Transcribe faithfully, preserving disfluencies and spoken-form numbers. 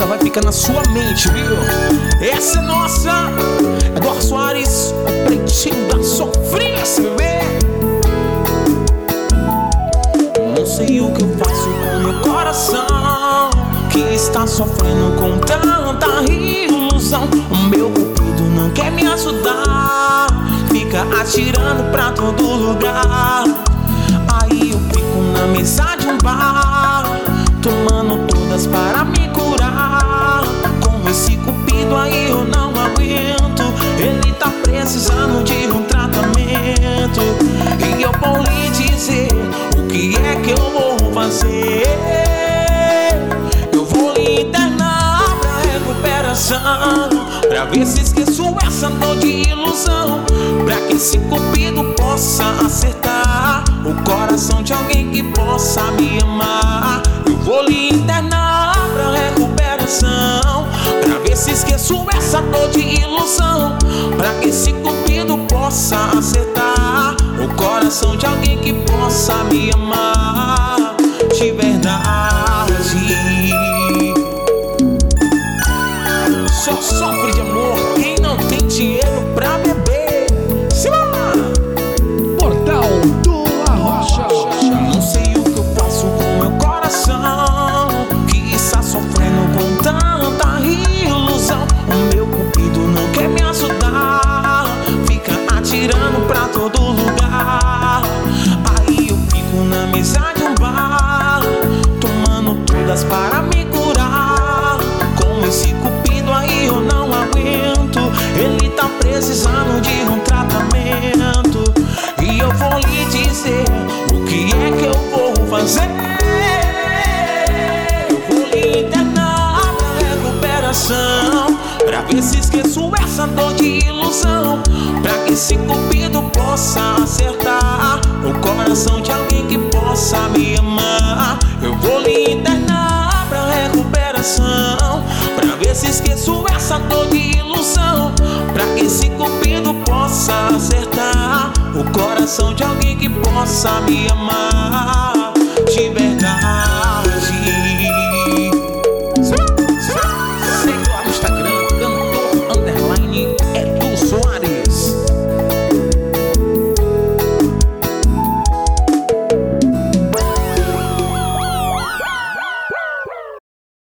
essa vai ficar na sua mente, viu? Essa é nossa, Eduardo Soares, o pretinho da sofrência, bebê. Não sei o que eu faço com meu coração, que está sofrendo com tanta ilusão. O meu cupido não quer me ajudar, fica atirando pra todo lugar. Aí eu fico na mesa de um bar, tomando todas para me curar. Com esse cupido aí eu não aguento, ele tá precisando de um tratamento. E eu vou lhe dizer o que é que eu vou fazer. Eu vou lhe internar pra recuperação, pra ver se esqueço essa dor de ilusão, pra que esse cupido possa acertar o coração de alguém que possa me amar. Eu vou lhe internar pra recuperação, pra ver se esqueço essa dor de ilusão, pra que esse cupido possa acertar o coração de alguém que possa me amar de verdade. Só sofre de amor quem não tem dinheiro pra beber. Simão! Portal do Arrocha. Não sei o que eu faço com meu coração, que está sofrendo com tanta ilusão. O meu cupido não quer me ajudar, fica atirando pra todo lugar. Aí eu fico na mesa de um bar, tomando todas para me curar. Com esse cupido aí eu não aguento, ele tá precisando de um tratamento. E eu vou lhe dizer o que é que eu vou fazer. Eu vou lhe internar pra recuperação, pra ver se esqueço essa dor de ilusão, pra que esse cupido possa acertar o coração de alguém que possa me amar. Eu vou lhe internar pra recuperação, pra ver se esqueço essa dor de ilusão, pra que esse cupido possa acertar o coração de alguém que possa me amar.